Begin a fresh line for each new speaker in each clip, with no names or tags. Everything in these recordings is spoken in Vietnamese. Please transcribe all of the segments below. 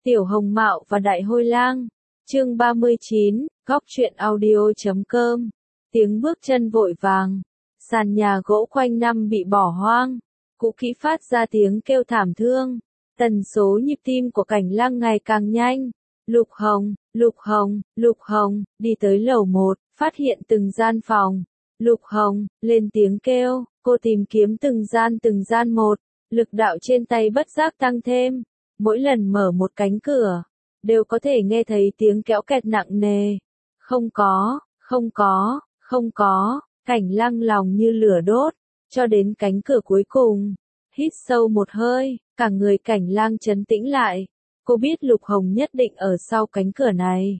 Tiểu Hồng Mạo và Đại Hôi Lang. Chương 39, Góc truyện audio.com. Tiếng bước chân vội vàng. Sàn nhà gỗ quanh năm bị bỏ hoang. Cũ kỹ phát ra tiếng kêu thảm thương. Tần số nhịp tim của Cảnh Lang ngày càng nhanh. Lục Hồng, Lục Hồng, Lục Hồng, đi tới lầu 1, phát hiện từng gian phòng. Lục Hồng, lên tiếng kêu, cô tìm kiếm từng gian một. Lực đạo trên tay bất giác tăng thêm. Mỗi lần mở một cánh cửa, đều có thể nghe thấy tiếng kéo kẹt nặng nề. Không có, Cảnh Lang lòng như lửa đốt, cho đến cánh cửa cuối cùng. Hít sâu một hơi, cả người Cảnh Lang trấn tĩnh lại. Cô biết Lục Hồng nhất định ở sau cánh cửa này.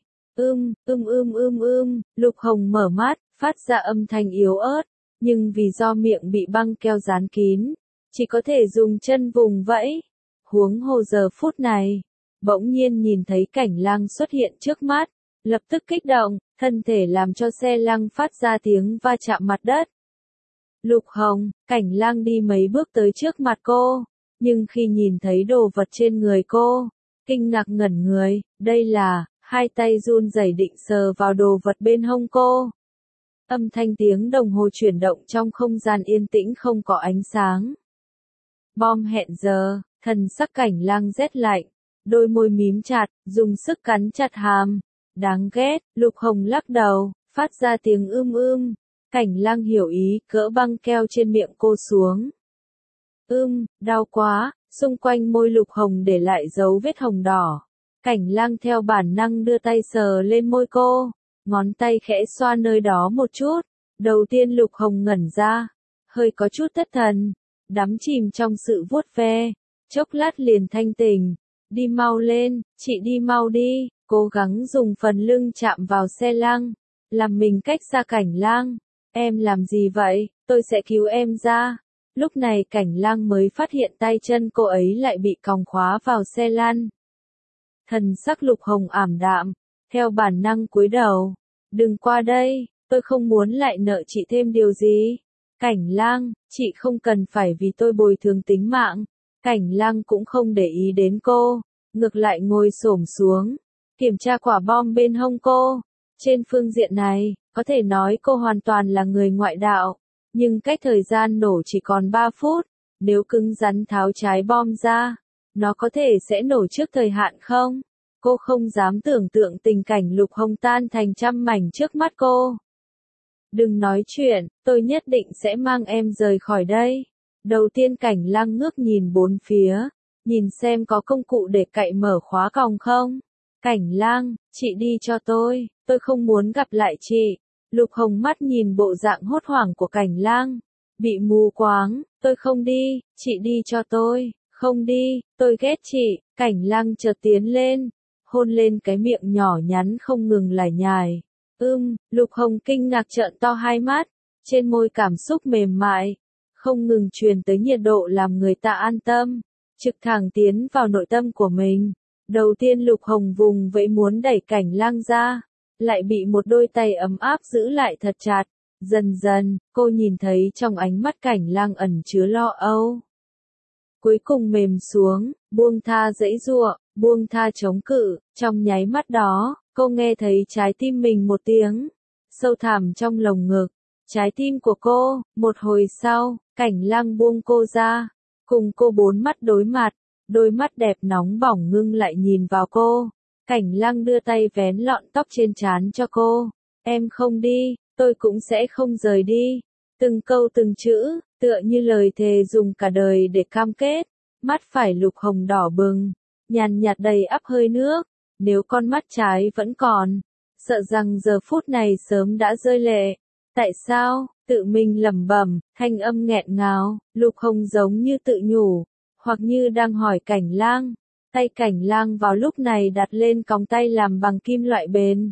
Lục Hồng mở mắt, phát ra âm thanh yếu ớt, nhưng vì do miệng bị băng keo dán kín, chỉ có thể dùng chân vùng vẫy. Huống hồ giờ phút này, bỗng nhiên nhìn thấy Cảnh Lang xuất hiện trước mắt, lập tức kích động, thân thể làm cho xe lăng phát ra tiếng va chạm mặt đất. Lục Hồng, Cảnh Lang đi mấy bước tới trước mặt cô, nhưng khi nhìn thấy đồ vật trên người cô, kinh ngạc ngẩn người, đây là, hai tay run rẩy định sờ vào đồ vật bên hông cô. Âm thanh tiếng đồng hồ chuyển động trong không gian yên tĩnh không có ánh sáng. Bom hẹn giờ. Thần sắc Cảnh Lang rét lạnh, đôi môi mím chặt, dùng sức cắn chặt hàm. Đáng ghét, Lục Hồng lắc đầu, phát ra tiếng Cảnh Lang hiểu ý, cỡ băng keo trên miệng cô xuống. Đau quá, xung quanh môi Lục Hồng để lại dấu vết hồng đỏ. Cảnh Lang theo bản năng đưa tay sờ lên môi cô, ngón tay khẽ xoa nơi đó một chút. Đầu tiên Lục Hồng ngẩn ra, hơi có chút thất thần, đắm chìm trong sự vuốt ve. Chốc lát liền thanh tỉnh, đi mau lên, chị đi mau đi, cố gắng dùng phần lưng chạm vào xe lăng, làm mình cách xa Cảnh Lang. Em làm gì vậy, tôi sẽ cứu em ra. Lúc này Cảnh Lang mới phát hiện tay chân cô ấy lại bị còng khóa vào xe lăn. Thần sắc Lục Hồng ảm đạm, theo bản năng cúi đầu. Đừng qua đây, tôi không muốn lại nợ chị thêm điều gì. Cảnh Lang, chị không cần phải vì tôi bồi thường tính mạng. Cảnh Lang cũng không để ý đến cô, ngược lại ngồi xổm xuống, kiểm tra quả bom bên hông cô. Trên phương diện này, có thể nói cô hoàn toàn là người ngoại đạo, nhưng cách thời gian nổ chỉ còn 3 phút, nếu cứng rắn tháo trái bom ra, nó có thể sẽ nổ trước thời hạn không? Cô không dám tưởng tượng tình cảnh Lục Hồng tan thành trăm mảnh trước mắt cô. Đừng nói chuyện, tôi nhất định sẽ mang em rời khỏi đây. Đầu tiên Cảnh Lang ngước nhìn bốn phía, nhìn xem có công cụ để cậy mở khóa còng không. Cảnh Lang, chị đi cho tôi không muốn gặp lại chị. Lục Hồng mắt nhìn bộ dạng hốt hoảng của Cảnh Lang, bị mù quáng, tôi không đi, chị đi cho tôi, không đi, tôi ghét chị. Cảnh Lang chợt tiến lên, hôn lên cái miệng nhỏ nhắn không ngừng lải nhải. Lục Hồng kinh ngạc trợn to hai mắt, trên môi cảm xúc mềm mại không ngừng truyền tới nhiệt độ làm người ta an tâm, trực thẳng tiến vào nội tâm của mình. Đầu tiên Lục Hồng vùng vẫy muốn đẩy Cảnh Lang ra, lại bị một đôi tay ấm áp giữ lại thật chặt. Dần dần, cô nhìn thấy trong ánh mắt Cảnh Lang ẩn chứa lo âu. Cuối cùng mềm xuống, buông tha giãy giụa, buông tha chống cự. Trong nháy mắt đó, cô nghe thấy trái tim mình một tiếng sâu thẳm trong lồng ngực. Trái tim của cô. Một hồi sau, Cảnh Lang buông cô ra, cùng cô bốn mắt đối mặt, đôi mắt đẹp nóng bỏng ngưng lại nhìn vào cô. Cảnh Lang đưa tay vén lọn tóc trên trán cho cô. Em không đi, tôi cũng sẽ không rời đi. Từng câu từng chữ, tựa như lời thề dùng cả đời để cam kết. Mắt phải Lục Hồng đỏ bừng, nhàn nhạt đầy ắp hơi nước. Nếu con mắt trái vẫn còn, sợ rằng giờ phút này sớm đã rơi lệ. Tại sao? Tự mình lẩm bẩm, thanh âm nghẹn ngào. Lục Hồng giống như tự nhủ, hoặc như đang hỏi Cảnh Lang. Tay Cảnh Lang vào lúc này đặt lên còng tay làm bằng kim loại bền.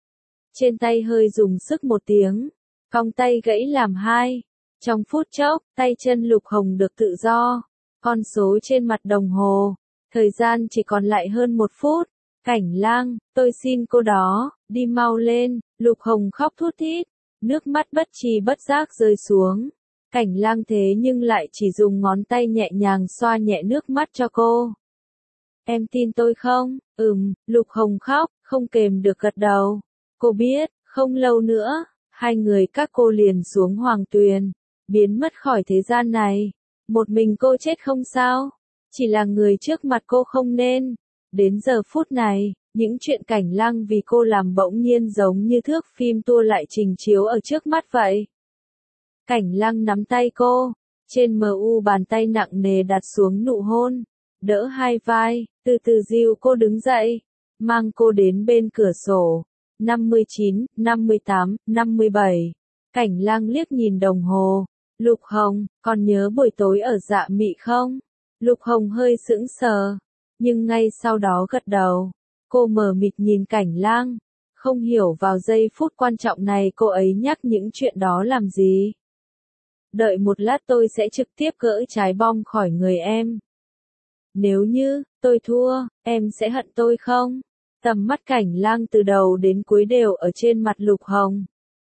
Trên tay hơi dùng sức một tiếng, còng tay gãy làm hai. Trong phút chốc, tay chân Lục Hồng được tự do. Con số trên mặt đồng hồ, thời gian chỉ còn lại hơn 1 phút. Cảnh Lang, tôi xin cô đó, đi mau lên. Lục Hồng khóc thút thít, nước mắt bất tri bất giác rơi xuống. Cảnh Lang thế nhưng lại chỉ dùng ngón tay nhẹ nhàng xoa nhẹ nước mắt cho cô. Em tin tôi không? Lục Hồng khóc, không kềm được gật đầu. Cô biết, không lâu nữa, hai người các cô liền xuống Hoàng Tuyền, biến mất khỏi thế gian này. Một mình cô chết không sao, chỉ là người trước mặt cô không nên. Đến giờ phút này, những chuyện Cảnh Lăng vì cô làm bỗng nhiên giống như thước phim tua lại trình chiếu ở trước mắt vậy. Cảnh Lăng nắm tay cô, trên bàn tay nặng nề đặt xuống nụ hôn, đỡ hai vai, từ từ dìu cô đứng dậy, mang cô đến bên cửa sổ. 59, 58, 57. Cảnh Lăng liếc nhìn đồng hồ. Lục Hồng, còn nhớ buổi tối ở Dạ Mị không? Lục Hồng hơi sững sờ, nhưng ngay sau đó gật đầu. Cô mờ mịt nhìn Cảnh Lăng, không hiểu vào giây phút quan trọng này cô ấy nhắc những chuyện đó làm gì. Đợi một lát tôi sẽ trực tiếp gỡ trái bom khỏi người em. Nếu như tôi thua, em sẽ hận tôi không? Tầm mắt Cảnh Lăng từ đầu đến cuối đều ở trên mặt Lục Hồng.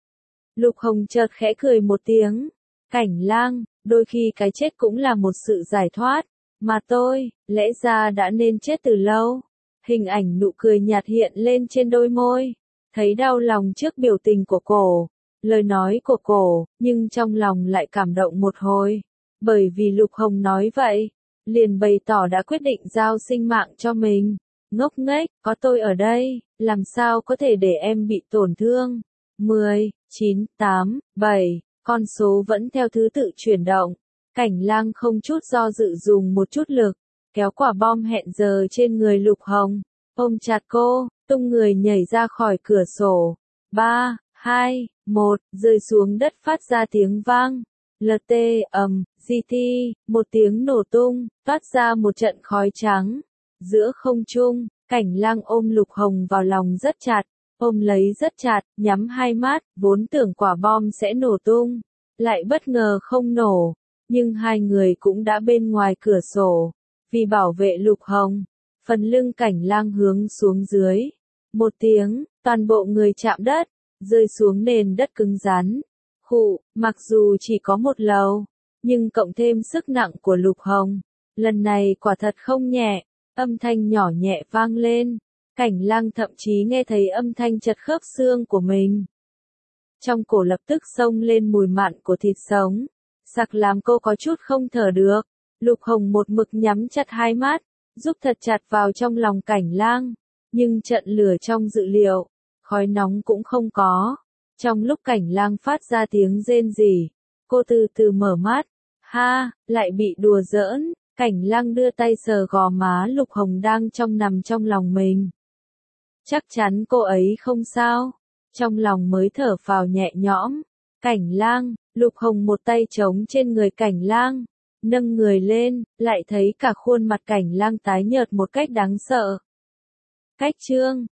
Lục Hồng chợt khẽ cười một tiếng. Cảnh Lăng, đôi khi cái chết cũng là một sự giải thoát, mà tôi, lẽ ra đã nên chết từ lâu. Hình ảnh nụ cười nhạt hiện lên trên đôi môi, thấy đau lòng trước biểu tình của cô, lời nói của cô, nhưng trong lòng lại cảm động một hồi, bởi vì Lục Hồng nói vậy, liền bày tỏ đã quyết định giao sinh mạng cho mình. Ngốc nghếch, có tôi ở đây, làm sao có thể để em bị tổn thương. 10, 9, 8, 7, con số vẫn theo thứ tự chuyển động. Cảnh Lăng không chút do dự dùng một chút lực, kéo quả bom hẹn giờ trên người Lục Hồng, ôm chặt cô, tung người nhảy ra khỏi cửa sổ. 3, 2, 1, rơi xuống đất phát ra tiếng vang. LT GT, một tiếng nổ tung, toát ra một trận khói trắng. Giữa không trung, Cảnh Lăng ôm Lục Hồng vào lòng rất chặt, ôm lấy rất chặt, nhắm hai mắt, vốn tưởng quả bom sẽ nổ tung, lại bất ngờ không nổ, nhưng hai người cũng đã bên ngoài cửa sổ, vì bảo vệ Lục Hồng, phần lưng Cảnh Lăng hướng xuống dưới, một tiếng, toàn bộ người chạm đất, rơi xuống nền đất cứng rắn. Mặc dù chỉ có một lầu, nhưng cộng thêm sức nặng của Lục Hồng, lần này quả thật không nhẹ. Âm thanh nhỏ nhẹ vang lên, Cảnh Lăng thậm chí nghe thấy âm thanh chật khớp xương của mình. Trong cổ lập tức xông lên mùi mặn của thịt sống, sặc làm cô có chút không thở được. Lục Hồng một mực nhắm chặt hai mắt, giúp thật chặt vào trong lòng Cảnh Lăng, nhưng trận lửa trong dự liệu, khói nóng cũng không có. Trong lúc Cảnh Lăng phát ra tiếng rên rỉ, cô từ từ mở mắt, lại bị đùa giỡn. Cảnh Lăng đưa tay sờ gò má Lục Hồng đang nằm trong lòng mình. Chắc chắn cô ấy không sao. Trong lòng mới thở phào nhẹ nhõm. Cảnh Lăng, Lục Hồng một tay chống trên người Cảnh Lăng, nâng người lên, lại thấy cả khuôn mặt Cảnh Lăng tái nhợt một cách đáng sợ. Cách chương